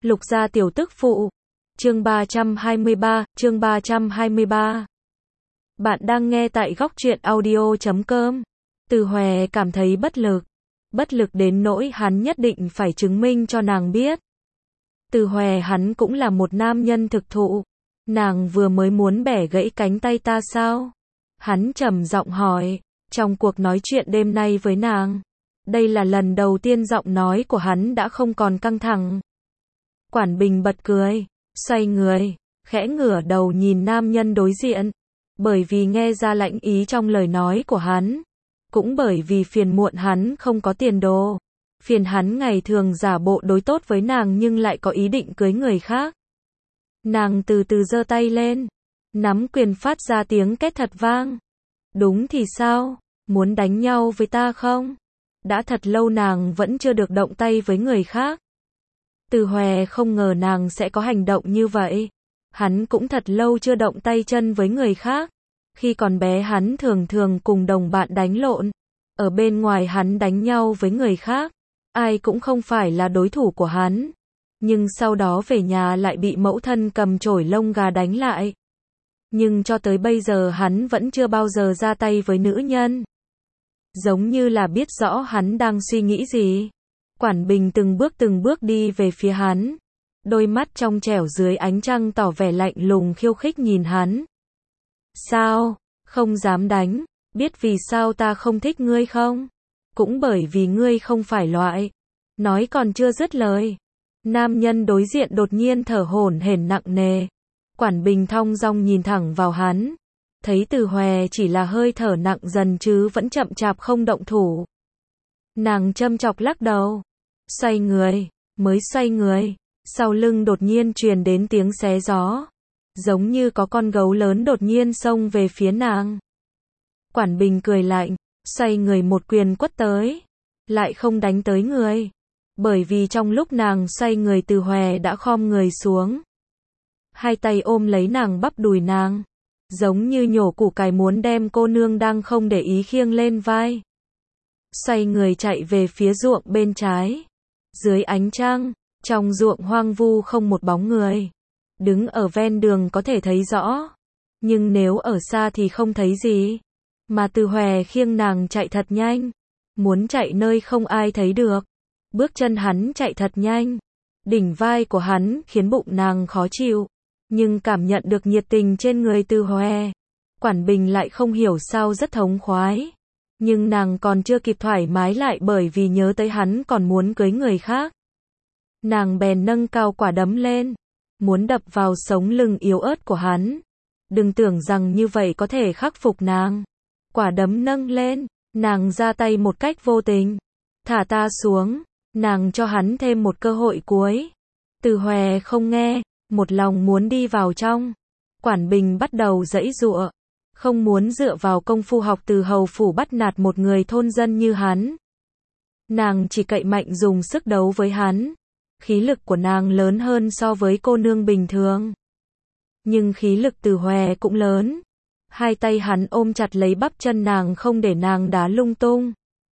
Lục gia tiểu tức phụ. Chương 323. Bạn đang nghe tại góc truyện audio.com. Từ Hòe cảm thấy bất lực đến nỗi hắn nhất định phải chứng minh cho nàng biết. Từ Hòe hắn cũng là một nam nhân thực thụ. Nàng vừa mới muốn bẻ gãy cánh tay ta sao? Hắn trầm giọng hỏi, trong cuộc nói chuyện đêm nay với nàng. Đây là lần đầu tiên giọng nói của hắn đã không còn căng thẳng. Quản Bình bật cười, xoay người, khẽ ngửa đầu nhìn nam nhân đối diện. Bởi vì nghe ra lạnh ý trong lời nói của hắn. Cũng bởi vì phiền muộn hắn không có tiền đồ. Phiền hắn ngày thường giả bộ đối tốt với nàng nhưng lại có ý định cưới người khác. Nàng từ từ giơ tay lên, nắm quyền phát ra tiếng két thật vang. Đúng thì sao, muốn đánh nhau với ta không? Đã thật lâu nàng vẫn chưa được động tay với người khác. Từ Hòe không ngờ nàng sẽ có hành động như vậy. Hắn cũng thật lâu chưa động tay chân với người khác. Khi còn bé hắn thường cùng đồng bạn đánh lộn. Ở bên ngoài hắn đánh nhau với người khác. Ai cũng không phải là đối thủ của hắn. Nhưng sau đó về nhà lại bị mẫu thân cầm chổi lông gà đánh lại. Nhưng cho tới bây giờ hắn vẫn chưa bao giờ ra tay với nữ nhân. Giống như là biết rõ hắn đang suy nghĩ gì. Quản Bình từng bước đi về phía hắn. Đôi mắt trong trẻo dưới ánh trăng tỏ vẻ lạnh lùng khiêu khích nhìn hắn. Sao, không dám đánh, biết vì sao ta không thích ngươi không? Cũng bởi vì ngươi không phải loại. Nói còn chưa dứt lời. Nam nhân đối diện đột nhiên thở hổn hển nặng nề. Quản Bình thong dong nhìn thẳng vào hắn. Thấy Từ Hòe chỉ là hơi thở nặng dần chứ vẫn chậm chạp không động thủ. Nàng châm chọc lắc đầu. Xoay người, mới xoay người. Sau lưng đột nhiên truyền đến tiếng xé gió. Giống như có con gấu lớn đột nhiên xông về phía nàng. Quản Bình cười lạnh, xoay người một quyền quất tới. Lại không đánh tới người. Bởi vì trong lúc nàng xoay người Từ Hòe đã khom người xuống. Hai tay ôm lấy nàng bắp đùi nàng. Giống như nhổ củ cải muốn đem cô nương đang không để ý khiêng lên vai. Xoay người chạy về phía ruộng bên trái. Dưới ánh trăng, trong ruộng hoang vu không một bóng người. Đứng ở ven đường có thể thấy rõ. Nhưng nếu ở xa thì không thấy gì. Mà Từ Hòe khiêng nàng chạy thật nhanh. Muốn chạy nơi không ai thấy được. Bước chân hắn chạy thật nhanh. Đỉnh vai của hắn khiến bụng nàng khó chịu. Nhưng cảm nhận được nhiệt tình trên người Từ Hòe. Quản Bình lại không hiểu sao rất thống khoái. Nhưng nàng còn chưa kịp thoải mái lại bởi vì nhớ tới hắn còn muốn cưới người khác. Nàng bèn nâng cao quả đấm lên. Muốn đập vào sống lưng yếu ớt của hắn. Đừng tưởng rằng như vậy có thể khắc phục nàng. Quả đấm nâng lên. Nàng ra tay một cách vô tình. Thả ta xuống. Nàng cho hắn thêm một cơ hội cuối. Từ Hòe không nghe. Một lòng muốn đi vào trong. Quản Bình bắt đầu giãy giụa. Không muốn dựa vào công phu học từ hầu phủ bắt nạt một người thôn dân như hắn. Nàng chỉ cậy mạnh dùng sức đấu với hắn. Khí lực của nàng lớn hơn so với cô nương bình thường. Nhưng khí lực Từ Hòe cũng lớn. Hai tay hắn ôm chặt lấy bắp chân nàng không để nàng đá lung tung.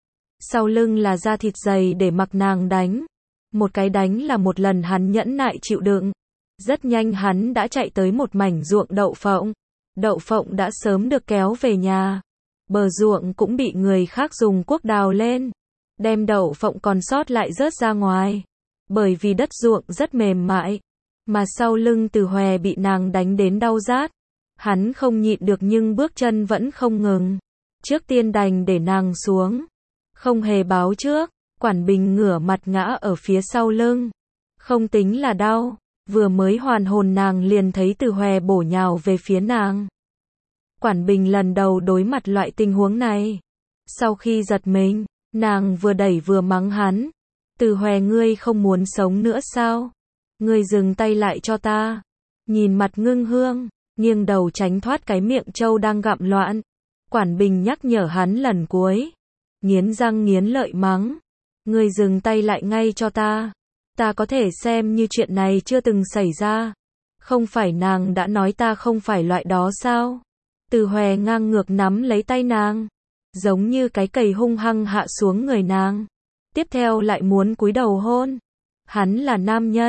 Sau lưng là da thịt dày để mặc nàng đánh. Một cái đánh là một lần hắn nhẫn nại chịu đựng. Rất nhanh hắn đã chạy tới một mảnh ruộng đậu phộng. Đậu phộng đã sớm được kéo về nhà. Bờ ruộng cũng bị người khác dùng cuốc đào lên. Đem đậu phộng còn sót lại rớt ra ngoài. Bởi vì đất ruộng rất mềm mại. Mà sau lưng Từ Hòe bị nàng đánh đến đau rát. Hắn không nhịn được nhưng bước chân vẫn không ngừng. Trước tiên đành để nàng xuống. Không hề báo trước. Quản Bình ngửa mặt ngã ở phía sau lưng. Không tính là đau. Vừa mới hoàn hồn nàng liền thấy Từ Hòe bổ nhào về phía nàng. Quản Bình lần đầu đối mặt loại tình huống này. Sau khi giật mình, nàng vừa đẩy vừa mắng hắn. Từ Hòe ngươi không muốn sống nữa sao? Ngươi dừng tay lại cho ta. Nhìn mặt ngưng hương, nghiêng đầu tránh thoát cái miệng trâu đang gặm loạn. Quản Bình nhắc nhở hắn lần cuối. Nghiến răng nghiến lợi mắng. Ngươi dừng tay lại ngay cho ta. Ta có thể xem như chuyện này chưa từng xảy ra. Không phải nàng đã nói ta không phải loại đó sao? Từ Hòe ngang ngược nắm lấy tay nàng. Giống như cái cầy hung hăng hạ xuống người nàng. Tiếp theo lại muốn cúi đầu hôn. Hắn là nam nhân.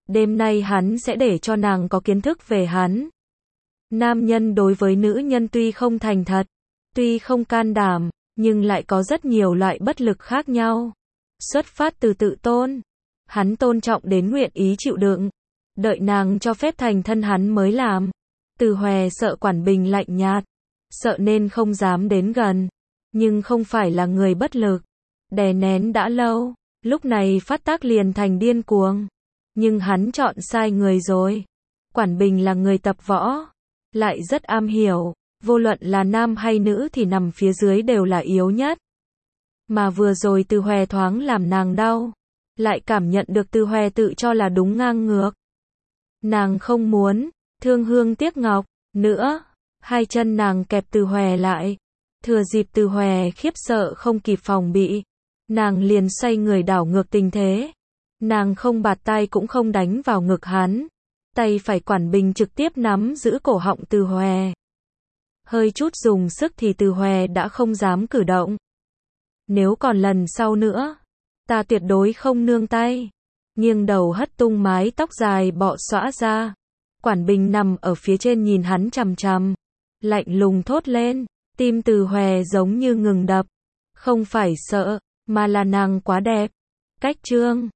Đêm nay hắn sẽ để cho nàng có kiến thức về hắn. Nam nhân đối với nữ nhân tuy không thành thật, tuy không can đảm, nhưng lại có rất nhiều loại bất lực khác nhau. Xuất phát từ tự tôn, hắn tôn trọng đến nguyện ý chịu đựng, đợi nàng cho phép thành thân hắn mới làm. Từ Hòe sợ Quản Bình lạnh nhạt, sợ nên không dám đến gần, nhưng không phải là người bất lực, đè nén đã lâu, lúc này phát tác liền thành điên cuồng. Nhưng hắn chọn sai người rồi. Quản Bình là người tập võ, lại rất am hiểu, vô luận là nam hay nữ thì nằm phía dưới đều là yếu nhất. Mà vừa rồi Từ Hòe thoáng làm nàng đau, lại cảm nhận được Từ Hòe tự cho là đúng ngang ngược. Nàng không muốn, thương hương tiếc ngọc, nữa, hai chân nàng kẹp Từ Hòe lại. Thừa dịp Từ Hòe khiếp sợ không kịp phòng bị, nàng liền xoay người đảo ngược tình thế. Nàng không bạt tay cũng không đánh vào ngực hắn. Tay phải Quản Bình trực tiếp nắm giữ cổ họng Từ Hòe. Hơi chút dùng sức thì Từ Hòe đã không dám cử động. Nếu còn lần sau nữa, ta tuyệt đối không nương tay. Nghiêng đầu hất tung mái tóc dài bọ xõa ra. Quản Bình nằm ở phía trên nhìn hắn chằm chằm, lạnh lùng thốt lên. Tim Từ Hòe giống như ngừng đập. Không phải sợ, mà là nàng quá đẹp. Cách chương